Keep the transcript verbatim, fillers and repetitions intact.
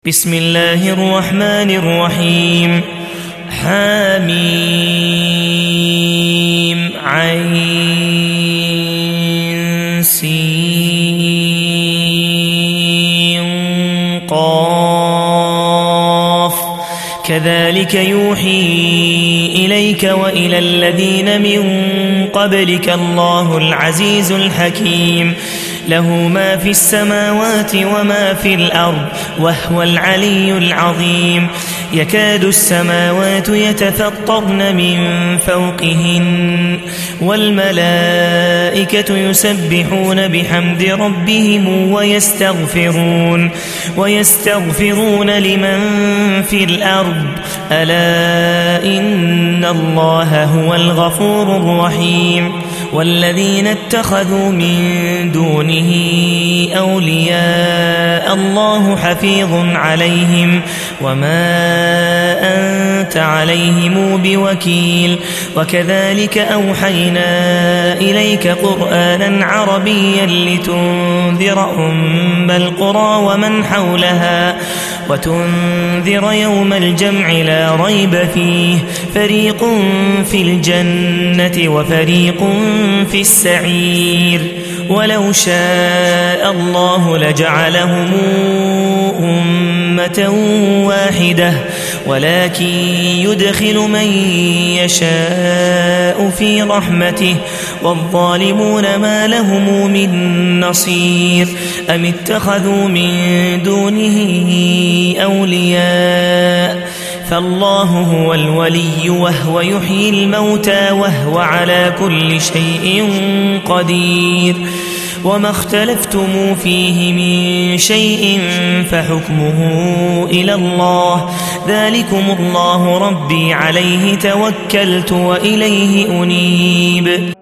بسم الله الرحمن الرحيم. حميم عين سين قاف كذلك يوحي إليك وإلى الذين من قبلك الله العزيز الحكيم له ما في السماوات وما في الأرض وهو العلي العظيم. يكاد السماوات يتفطرن من فوقهن والملائكة يسبحون بحمد ربهم ويستغفرون ويستغفرون لمن في الأرض ألا إن الله هو الغفور الرحيم. والذين اتخذوا من دونه أولياء الله حفيظ عليهم وما أنت عليهم بوكيل. وكذلك أوحينا إليك قرآنا عربيا لتنذر أم القرى ومن حولها وتنذر يوم الجمع لا ريب فيه فريق في الجنة وفريق في السعير. ولو شاء الله لجعلهم أمة واحدة ولكن يدخل من يشاء في رحمته والظالمون ما لهم من نصير. أم اتخذوا من دونه أولياء فالله هو الولي وهو يحيي الموتى وهو على كل شيء قدير. وما اختلفتم فيه من شيء فحكمه إلى الله ذلكم الله ربي عليه توكلت وإليه أنيب.